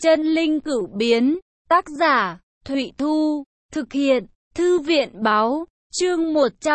Chân linh cửu biến, tác giả, Thụy Thu, thực hiện, Thư viện báo, chương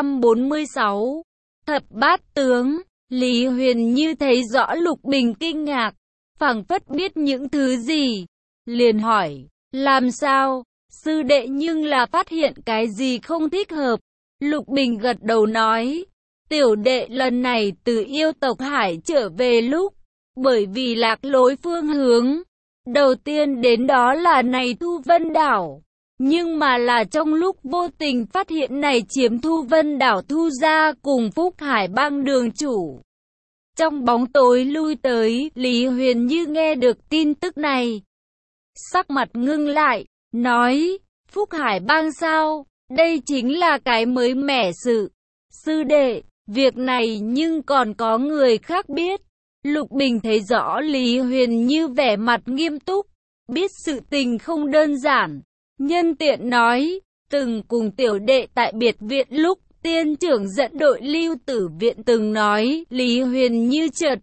146. Thập bát tướng, Lý Huyền Như thấy rõ Lục Bình kinh ngạc, phảng phất biết những thứ gì, liền hỏi, làm sao, sư đệ nhưng là phát hiện cái gì không thích hợp. Lục Bình gật đầu nói, tiểu đệ lần này từ yêu tộc Hải trở về lúc, bởi vì lạc lối phương hướng, đầu tiên đến đó là này Thu Vân Đảo, nhưng mà là trong lúc vô tình phát hiện này chiếm Thu Vân Đảo Thu gia cùng Phúc Hải bang đường chủ. Trong bóng tối lui tới, Lý Huyền Như nghe được tin tức này, sắc mặt ngưng lại, nói, Phúc Hải bang sao, đây chính là cái mới mẻ sự. Sư đệ, việc này nhưng còn có người khác biết. Lục Bình thấy rõ Lý Huyền Như vẻ mặt nghiêm túc, biết sự tình không đơn giản. Nhân tiện nói, từng cùng tiểu đệ tại biệt viện lúc tiên trưởng dẫn đội Lưu Tử viện từng nói, Lý Huyền Như chợt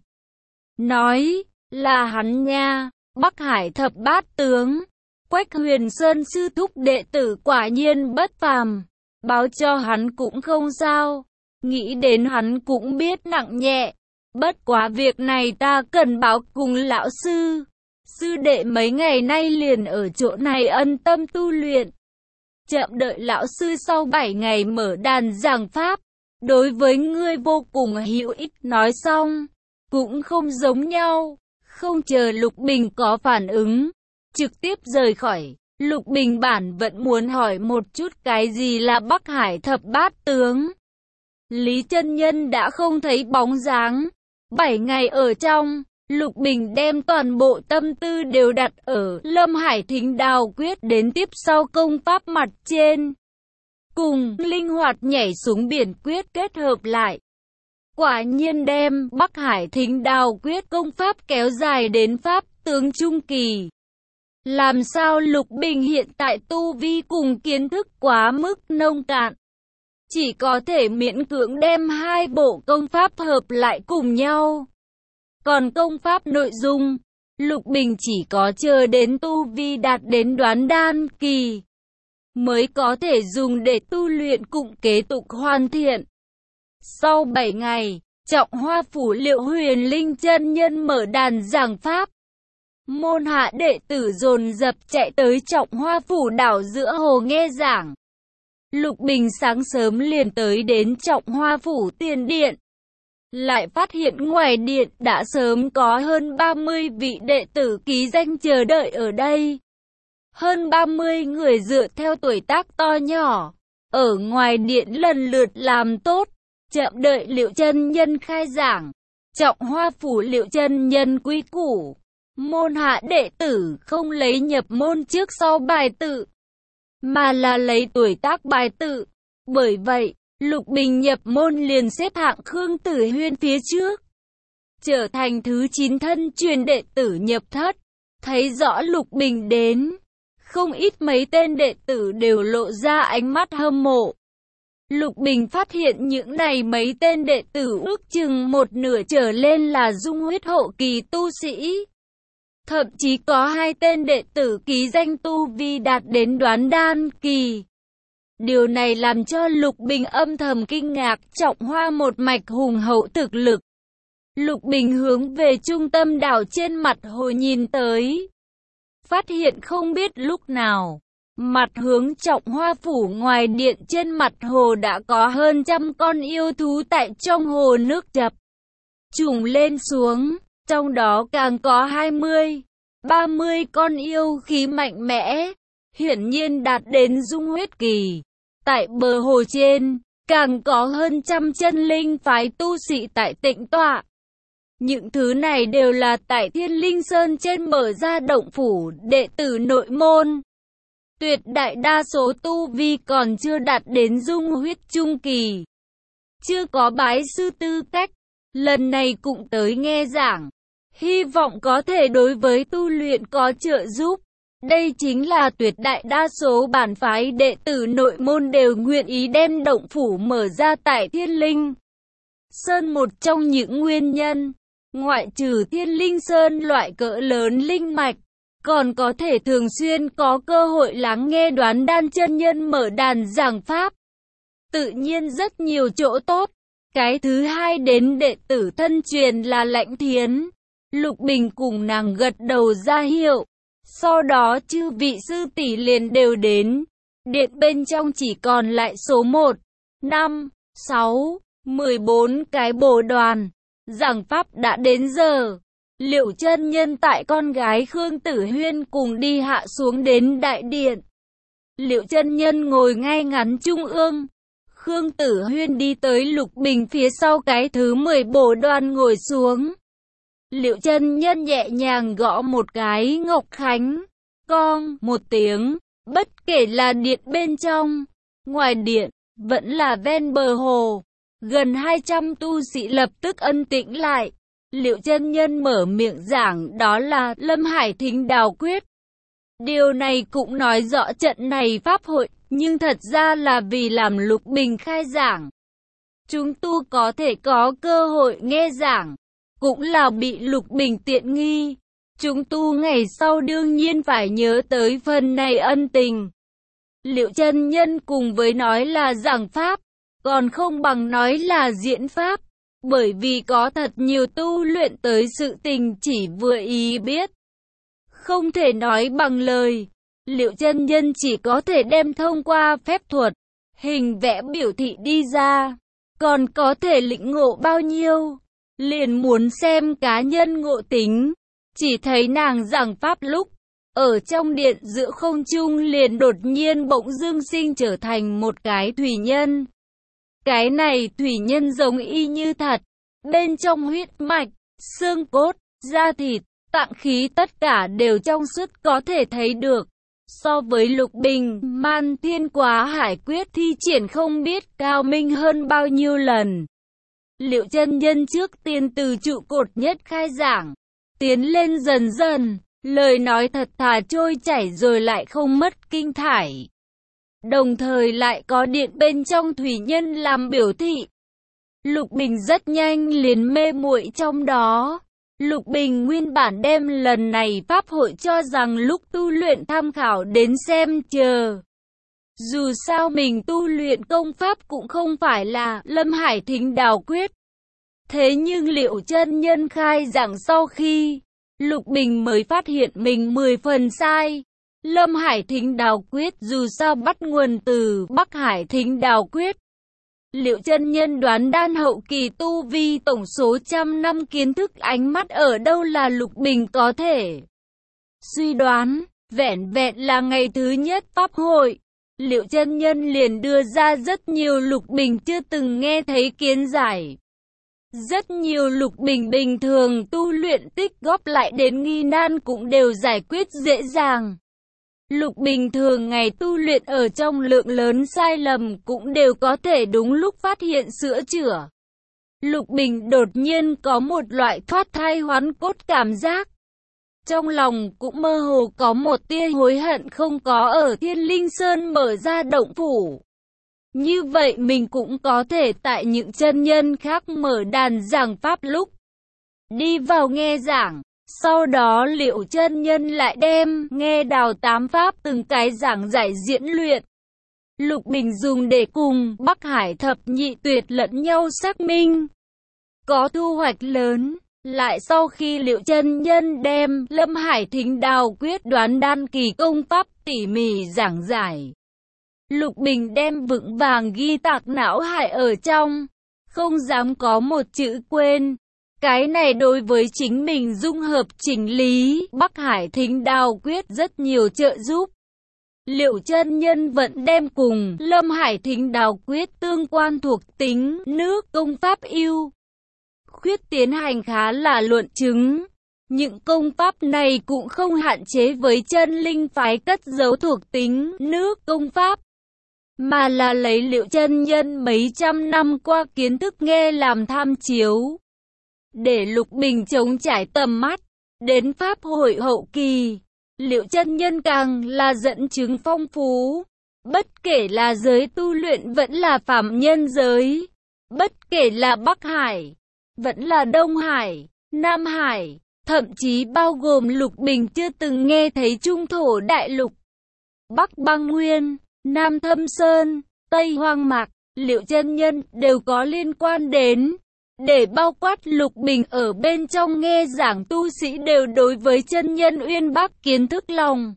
nói, là hắn nha, Bắc Hải thập bát tướng. Quách Huyền Sơn sư thúc đệ tử quả nhiên bất phàm, báo cho hắn cũng không sao, nghĩ đến hắn cũng biết nặng nhẹ. Bất quá việc này ta cần báo cùng lão sư. Sư đệ mấy ngày nay liền ở chỗ này ân tâm tu luyện. Chậm đợi lão sư sau 7 ngày mở đàn giảng pháp. Đối với ngươi vô cùng hữu ích. Nói xong, cũng không giống nhau. Không chờ Lục Bình có phản ứng, trực tiếp rời khỏi. Lục Bình bản vẫn muốn hỏi một chút cái gì là Bắc Hải thập bát tướng. Lý chân nhân đã không thấy bóng dáng. 7 ngày ở trong, Lục Bình đem toàn bộ tâm tư đều đặt ở Lâm Hải Thính Đao Quyết đến tiếp sau công pháp mặt trên, cùng linh hoạt nhảy xuống biển quyết kết hợp lại. Quả nhiên đem Bắc Hải Thính Đao Quyết công pháp kéo dài đến pháp tướng trung kỳ. Làm sao Lục Bình hiện tại tu vi cùng kiến thức quá mức nông cạn, chỉ có thể miễn cưỡng đem hai bộ công pháp hợp lại cùng nhau. Còn công pháp nội dung, Lục Bình chỉ có chờ đến tu vi đạt đến đoán đan kỳ, mới có thể dùng để tu luyện cùng kế tục hoàn thiện. Sau 7 ngày, Trọng Hoa Phủ Liệu Huyền Linh chân nhân mở đàn giảng pháp. Môn hạ đệ tử dồn dập chạy tới Trọng Hoa Phủ đảo giữa hồ nghe giảng. Lục Bình sáng sớm liền tới đến Trọng Hoa Phủ tiền điện. Lại phát hiện ngoài điện đã sớm có hơn 30 vị đệ tử ký danh chờ đợi ở đây. Hơn 30 người dựa theo tuổi tác to nhỏ, ở ngoài điện lần lượt làm tốt, chậm đợi Liệu chân nhân khai giảng. Trọng Hoa Phủ Liệu chân nhân quy củ, môn hạ đệ tử không lấy nhập môn trước sau bài tự, mà là lấy tuổi tác bài tự. Bởi vậy, Lục Bình nhập môn liền xếp hạng Khương Tử Huyên phía trước, trở thành thứ 9 thân truyền đệ tử nhập thất. Thấy rõ Lục Bình đến, không ít mấy tên đệ tử đều lộ ra ánh mắt hâm mộ. Lục Bình phát hiện những này mấy tên đệ tử ước chừng một nửa trở lên là dung huyết hậu kỳ tu sĩ. Thậm chí có 2 tên đệ tử ký danh tu vi đạt đến đoán đan kỳ. Điều này làm cho Lục Bình âm thầm kinh ngạc. Trọng Hoa một mạch hùng hậu thực lực. Lục Bình hướng về trung tâm đảo trên mặt hồ nhìn tới, phát hiện không biết lúc nào, mặt hướng Trọng Hoa Phủ ngoài điện trên mặt hồ đã có hơn 100 con yêu thú tại trong hồ nước chập trùng lên xuống. Trong đó càng có 20-30 con yêu khí mạnh mẽ, hiển nhiên đạt đến dung huyết kỳ. Tại bờ hồ trên, càng có hơn 100 chân linh phái tu sĩ tại tịnh tọa. Những thứ này đều là tại Thiên Linh Sơn trên mở ra động phủ đệ tử nội môn. Tuyệt đại đa số tu vi còn chưa đạt đến dung huyết trung kỳ, chưa có bái sư tư cách. Lần này cũng tới nghe giảng, hy vọng có thể đối với tu luyện có trợ giúp. Đây chính là tuyệt đại đa số bản phái đệ tử nội môn đều nguyện ý đem động phủ mở ra tại Thiên Linh Sơn một trong những nguyên nhân. Ngoại trừ Thiên Linh Sơn loại cỡ lớn linh mạch, còn có thể thường xuyên có cơ hội lắng nghe Đoán Đan chân nhân mở đàn giảng pháp. Tự nhiên rất nhiều chỗ tốt. Cái thứ hai đến đệ tử thân truyền là Lãnh Thiến. Lục Bình cùng nàng gật đầu ra hiệu. Sau đó chư vị sư tỷ liền đều đến. Điện bên trong chỉ còn lại số 1, 5, 6, 14 cái bồ đoàn. Giảng pháp đã đến giờ. Liệu chân nhân tại con gái Khương Tử Huyên cùng đi hạ xuống đến đại điện. Liệu chân nhân ngồi ngay ngắn trung ương. Khương Tử Huyên đi tới Lục Bình phía sau cái thứ 10 bồ đoàn ngồi xuống. Liệu chân nhân nhẹ nhàng gõ một cái ngọc khánh. Con một tiếng. Bất kể là điện bên trong, ngoài điện, vẫn là ven bờ hồ. Gần 200 tu sĩ lập tức ân tĩnh lại. Liệu chân nhân mở miệng giảng đó là Lâm Hải Thính Đào Quyết. Điều này cũng nói rõ trận này pháp hội, nhưng thật ra là vì làm Lục Bình khai giảng. Chúng tu có thể có cơ hội nghe giảng, cũng là bị Lục Bình tiện nghi. Chúng tu ngày sau đương nhiên phải nhớ tới phần này ân tình. Liệu chân nhân cùng với nói là giảng pháp, còn không bằng nói là diễn pháp. Bởi vì có thật nhiều tu luyện tới sự tình chỉ vừa ý biết. Không thể nói bằng lời. Liệu chân nhân chỉ có thể đem thông qua phép thuật, hình vẽ biểu thị đi ra. Còn có thể lĩnh ngộ bao nhiêu, liền muốn xem cá nhân ngộ tính. Chỉ thấy nàng giảng pháp lúc, ở trong điện giữa không trung liền đột nhiên bỗng dưng sinh trở thành một cái thủy nhân. Cái này thủy nhân giống y như thật, bên trong huyết mạch, xương cốt, da thịt, tạng khí tất cả đều trong suốt có thể thấy được. So với Lục Bình, Man Thiên Quá Hải Quyết thi triển không biết cao minh hơn bao nhiêu lần. Liệu chân nhân trước tiên từ trụ cột nhất khai giảng, tiến lên dần dần, lời nói thật thà trôi chảy rồi lại không mất kinh thải. Đồng thời lại có điện bên trong thủy nhân làm biểu thị. Lục Bình rất nhanh liền mê muội trong đó. Lục Bình nguyên bản đem lần này pháp hội cho rằng lúc tu luyện tham khảo đến xem chờ. Dù sao mình tu luyện công pháp cũng không phải là Lâm Hải Thính Đào Quyết. Thế nhưng Liệu chân nhân khai giảng sau khi, Lục Bình mới phát hiện mình 10 phần sai. Lâm Hải Thính Đào Quyết dù sao bắt nguồn từ Bắc Hải Thính Đào Quyết. Liệu chân nhân Đoán Đan hậu kỳ tu vi tổng số trăm năm kiến thức ánh mắt ở đâu là Lục Bình có thể suy đoán. Vẻn vẹn là ngày thứ nhất pháp hội, Liệu chân nhân liền đưa ra rất nhiều Lục Bình chưa từng nghe thấy kiến giải. Rất nhiều Lục Bình bình thường tu luyện tích góp lại đến nghi nan cũng đều giải quyết dễ dàng. Lục Bình thường ngày tu luyện ở trong lượng lớn sai lầm cũng đều có thể đúng lúc phát hiện sửa chữa. Lục Bình đột nhiên có một loại thoát thai hoán cốt cảm giác. Trong lòng cũng mơ hồ có một tia hối hận không có ở Thiên Linh Sơn mở ra động phủ. Như vậy mình cũng có thể tại những chân nhân khác mở đàn giảng pháp lúc đi vào nghe giảng. Sau đó Liệu chân nhân lại đem nghe đào tám pháp từng cái giảng giải diễn luyện. Lục Bình dùng để cùng Bắc Hải thập nhị tuyệt lẫn nhau xác minh. Có thu hoạch lớn. Lại sau khi Liệu chân nhân đem Lâm Hải Thính Đào Quyết Đoán Đan kỳ công pháp tỉ mỉ giảng giải, Lục Bình đem vững vàng ghi tạc não hải ở trong, không dám có một chữ quên. Cái này đối với chính mình dung hợp chỉnh lý Bắc Hải Thính Đào Quyết rất nhiều trợ giúp. Liệu chân nhân vẫn đem cùng Lâm Hải Thính Đào Quyết tương quan thuộc tính nước công pháp ưu khuyết tiến hành khá là luận chứng. Những công pháp này cũng không hạn chế với chân linh phái cất giấu thuộc tính nước công pháp, mà là lấy Liệu chân nhân mấy trăm năm qua kiến thức nghe làm tham chiếu, để Lục Bình chống trải tầm mắt. Đến pháp hội hậu kỳ, Liệu chân nhân càng là dẫn chứng phong phú. Bất kể là giới tu luyện vẫn là phàm nhân giới, bất kể là Bắc Hải, vẫn là Đông Hải, Nam Hải, thậm chí bao gồm Lục Bình chưa từng nghe thấy Trung Thổ Đại Lục, Bắc Băng Nguyên, Nam Thâm Sơn, Tây Hoang Mạc, Liệu Chân Nhân đều có liên quan đến. Để bao quát Lục Bình ở bên trong nghe giảng tu sĩ đều đối với chân nhân Uyên Bác kiến thức lòng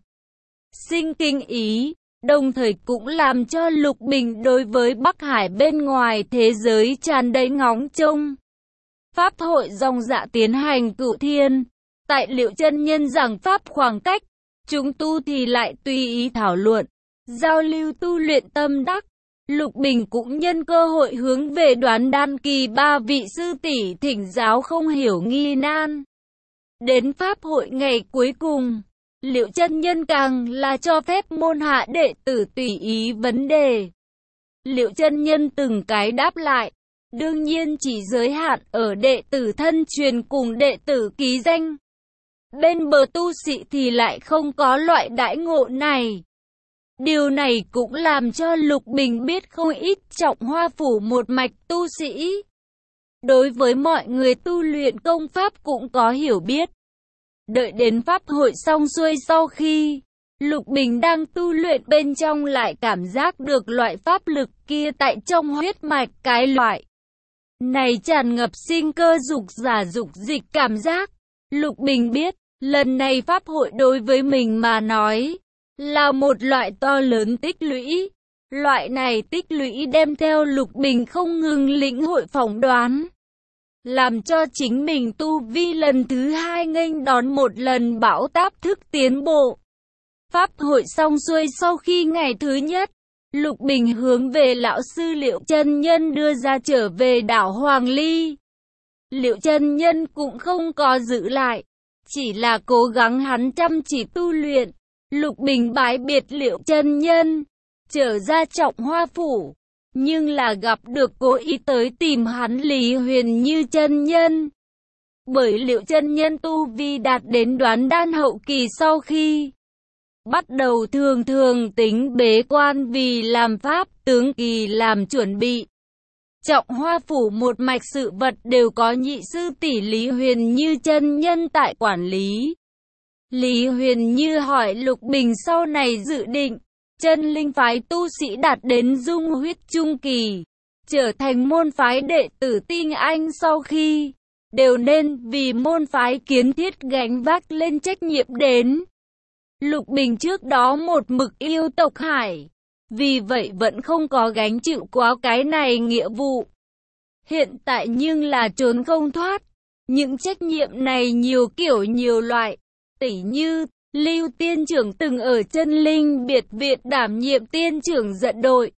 sinh kinh ý, đồng thời cũng làm cho Lục Bình đối với Bắc Hải bên ngoài thế giới tràn đầy ngóng trông. Pháp hội dòng dạ tiến hành cửu thiên, tại Liệu Chân Nhân giảng pháp khoảng cách, chúng tu thì lại tùy ý thảo luận, giao lưu tu luyện tâm đắc. Lục Bình cũng nhân cơ hội hướng về Đoán Đan Kỳ ba vị sư tỷ thỉnh giáo không hiểu nghi nan. Đến pháp hội ngày cuối cùng, Liệu Chân Nhân càng là cho phép môn hạ đệ tử tùy ý vấn đề. Liệu Chân Nhân từng cái đáp lại, đương nhiên chỉ giới hạn ở đệ tử thân truyền cùng đệ tử ký danh. Bên bờ tu sĩ thì lại không có loại đãi ngộ này. Điều này cũng làm cho Lục Bình biết không ít Trọng Hoa Phủ một mạch tu sĩ. Đối với mọi người tu luyện công pháp cũng có hiểu biết. Đợi đến pháp hội xong xuôi sau khi Lục Bình đang tu luyện bên trong lại cảm giác được loại pháp lực kia tại trong huyết mạch, cái loại này tràn ngập sinh cơ dục giả dục dịch cảm giác. Lục Bình biết, lần này pháp hội đối với mình mà nói là một loại to lớn tích lũy. Loại này tích lũy đem theo Lục Bình không ngừng lĩnh hội phỏng đoán, làm cho chính mình tu vi lần thứ hai nghênh đón một lần bão táp thức tiến bộ. Pháp hội xong xuôi sau khi ngày thứ nhất, Lục Bình hướng về lão sư Liệu Chân Nhân đưa ra trở về đảo Hoàng Ly. Liệu Chân Nhân cũng không có giữ lại, chỉ là cố gắng hắn chăm chỉ tu luyện. Lục Bình bái biệt Liệu Chân Nhân, trở ra Trọng Hoa Phủ, nhưng là gặp được cố ý tới tìm hắn Lý Huyền Như chân nhân. Bởi Liệu Chân Nhân tu vi đạt đến Đoán Đan hậu kỳ sau khi bắt đầu thường tính bế quan vì làm pháp tướng kỳ làm chuẩn bị. Trọng Hoa Phủ một mạch sự vật đều có nhị sư tỷ Lý Huyền Như chân nhân tại quản lý. Lý Huyền Như hỏi Lục Bình sau này dự định, chân linh phái tu sĩ đạt đến dung huyết trung kỳ, trở thành môn phái đệ tử tinh anh sau khi, đều nên vì môn phái kiến thiết gánh vác lên trách nhiệm đến. Lục Bình trước đó một mực yêu tộc Hải, vì vậy vẫn không có gánh chịu quá cái này nghĩa vụ. Hiện tại nhưng là trốn không thoát, những trách nhiệm này nhiều kiểu nhiều loại, tỉ như Lưu Tiên Trưởng từng ở Chân Linh Biệt Viện đảm nhiệm tiên trưởng dẫn đội.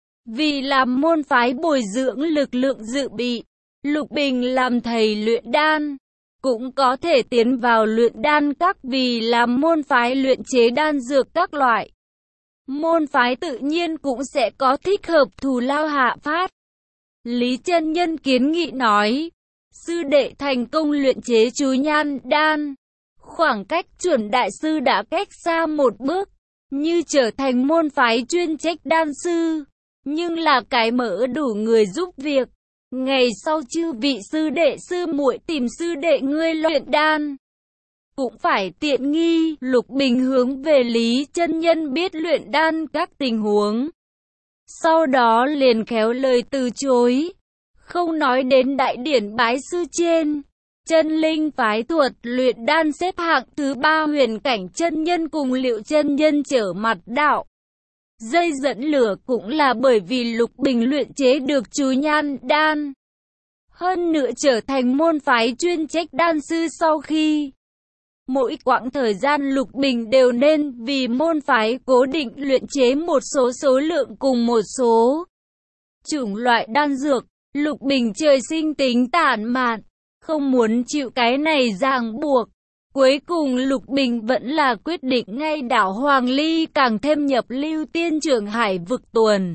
Vì làm môn phái bồi dưỡng lực lượng dự bị, Lục Bình làm thầy luyện đan, cũng có thể tiến vào luyện đan các vì làm môn phái luyện chế đan dược các loại. Môn phái tự nhiên cũng sẽ có thích hợp thù lao hạ phát. Lý Chân Nhân kiến nghị nói, sư đệ thành công luyện chế chú nhan đan. Khoảng cách chuẩn đại sư đã cách xa một bước, như trở thành môn phái chuyên trách đan sư, nhưng là cái mở đủ người giúp việc. Ngày sau chư vị sư đệ sư muội tìm sư đệ ngươi luyện đan, cũng phải tiện nghi. Lục Bình hướng về Lý Chân Nhân biết luyện đan các tình huống, sau đó liền khéo lời từ chối, không nói đến đại điển bái sư trên. Chân linh phái thuật luyện đan xếp hạng thứ 3 huyền cảnh chân nhân cùng Liệu Chân Nhân trở mặt đạo. Dây dẫn lửa cũng là bởi vì Lục Bình luyện chế được chú nhan đan. Hơn nữa trở thành môn phái chuyên trách đan sư sau khi. Mỗi quãng thời gian Lục Bình đều nên vì môn phái cố định luyện chế một số lượng cùng một số chủng loại đan dược. Lục Bình trời sinh tính tản mạn, không muốn chịu cái này ràng buộc. Cuối cùng Lục Bình vẫn là quyết định ngay đảo Hoàng Ly càng thêm nhập Lưu Tiên Trưởng Hải vực tuần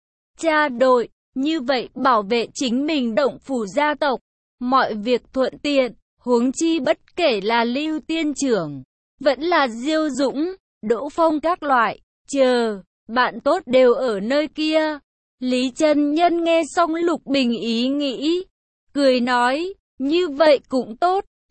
tra đội, như vậy bảo vệ chính mình động phủ gia tộc, mọi việc thuận tiện, huống chi bất kể là Lưu Tiên Trưởng, vẫn là Diêu Dũng, Đỗ Phong các loại, bạn tốt đều ở nơi kia. Lý Chân Nhân nghe xong Lục Bình ý nghĩ, cười nói, như vậy cũng tốt.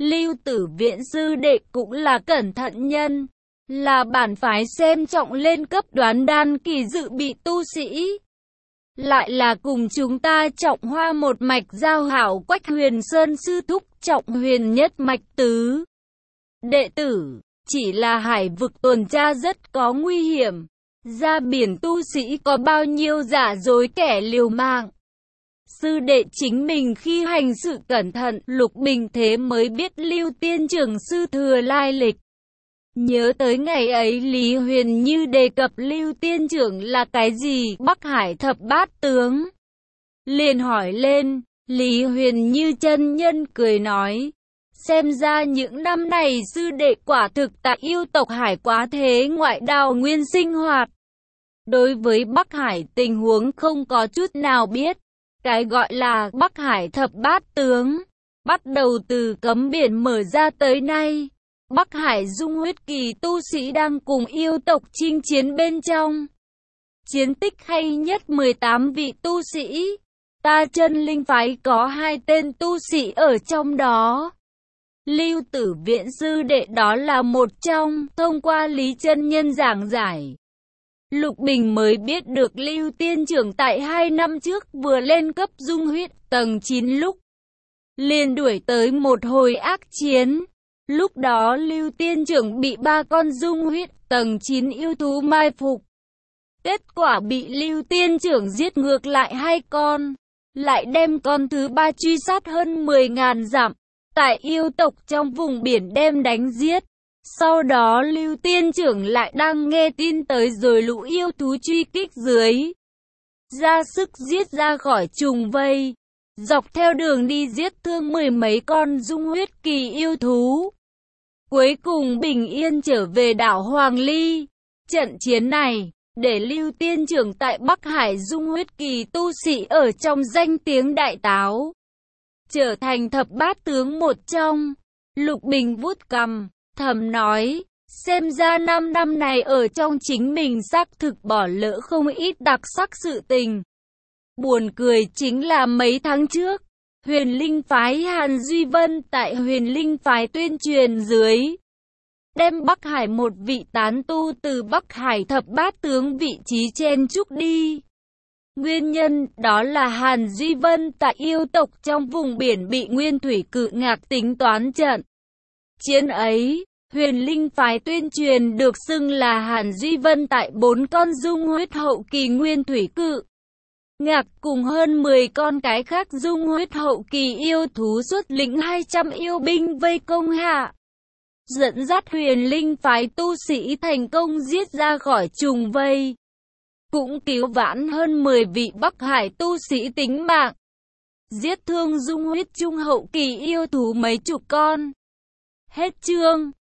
Lưu Tử Viễn sư đệ cũng là cẩn thận nhân, là bản phái xem trọng lên cấp đoán đan kỳ dự bị tu sĩ. Lại là cùng chúng ta Trọng Hoa một mạch giao hảo Quách Huyền Sơn sư thúc Trọng Huyền nhất mạch tứ đệ tử, chỉ là hải vực tuần tra rất có nguy hiểm. Ra biển tu sĩ có bao nhiêu giả dối kẻ liều mạng. Sư đệ chính mình khi hành sự cẩn thận, Lục Bình thế mới biết Lưu Tiên trưởng sư thừa lai lịch. Nhớ tới ngày ấy Lý Huyền Như đề cập Lưu Tiên trưởng là cái gì, Bắc Hải thập bát tướng. Liền hỏi lên, Lý Huyền Như chân nhân cười nói, xem ra những năm này sư đệ quả thực tại yêu tộc hải quá thế ngoại đào nguyên sinh hoạt. Đối với Bắc Hải tình huống không có chút nào biết. Cái gọi là Bắc Hải thập bát tướng, bắt đầu từ cấm biển mở ra tới nay. Bắc Hải dung huyết kỳ tu sĩ đang cùng yêu tộc chinh chiến bên trong. Chiến tích hay nhất 18 vị tu sĩ. Ta Chân Linh phái có 2 tên tu sĩ ở trong đó. Lưu Tử Viễn sư đệ đó là một trong, thông qua Lý chân nhân giảng giải. Lục Bình mới biết được Lưu Tiên trưởng tại 2 năm trước vừa lên cấp dung huyết tầng 9 lúc. Liền đuổi tới một hồi ác chiến. Lúc đó Lưu Tiên trưởng bị 3 con dung huyết tầng 9 yêu thú mai phục. Kết quả bị Lưu Tiên trưởng giết ngược lại 2 con. Lại đem con thứ 3 truy sát hơn 10.000 dặm. Tại yêu tộc trong vùng biển đem đánh giết. Sau đó Lưu Tiên trưởng lại đang nghe tin tới rồi lũ yêu thú truy kích dưới. Ra sức giết ra khỏi trùng vây. Dọc theo đường đi giết thương 10 mấy con dung huyết kỳ yêu thú. Cuối cùng bình yên trở về đảo Hoàng Ly. Trận chiến này, để Lưu Tiên trưởng tại Bắc Hải dung huyết kỳ tu sĩ ở trong danh tiếng đại táo. Trở thành thập bát tướng một trong. Lục Bình vuốt cằm, thầm nói, xem ra 5 năm này ở trong chính mình xác thực bỏ lỡ không ít đặc sắc sự tình. Buồn cười chính là mấy tháng trước, Huyền Linh phái Hàn Duy Vân tại Huyền Linh phái tuyên truyền dưới. Đem Bắc Hải một vị tán tu từ Bắc Hải thập bát tướng vị trí chen chúc đi. Nguyên nhân đó là Hàn Duy Vân tại yêu tộc trong vùng biển bị Nguyên Thủy Cự Ngạc tính toán trận. Chiến ấy, Huyền Linh phái tuyên truyền được xưng là Hàn Duy Vân tại 4 con dung huyết hậu kỳ Nguyên Thủy Cự Ngạc cùng hơn 10 con cái khác dung huyết hậu kỳ yêu thú xuất lĩnh 200 yêu binh vây công hạ. Dẫn dắt Huyền Linh phái tu sĩ thành công giết ra khỏi trùng vây. Cũng cứu vãn hơn 10 vị Bắc Hải tu sĩ tính mạng. Giết thương dung huyết trung hậu kỳ yêu thú mấy chục con. Hết chương.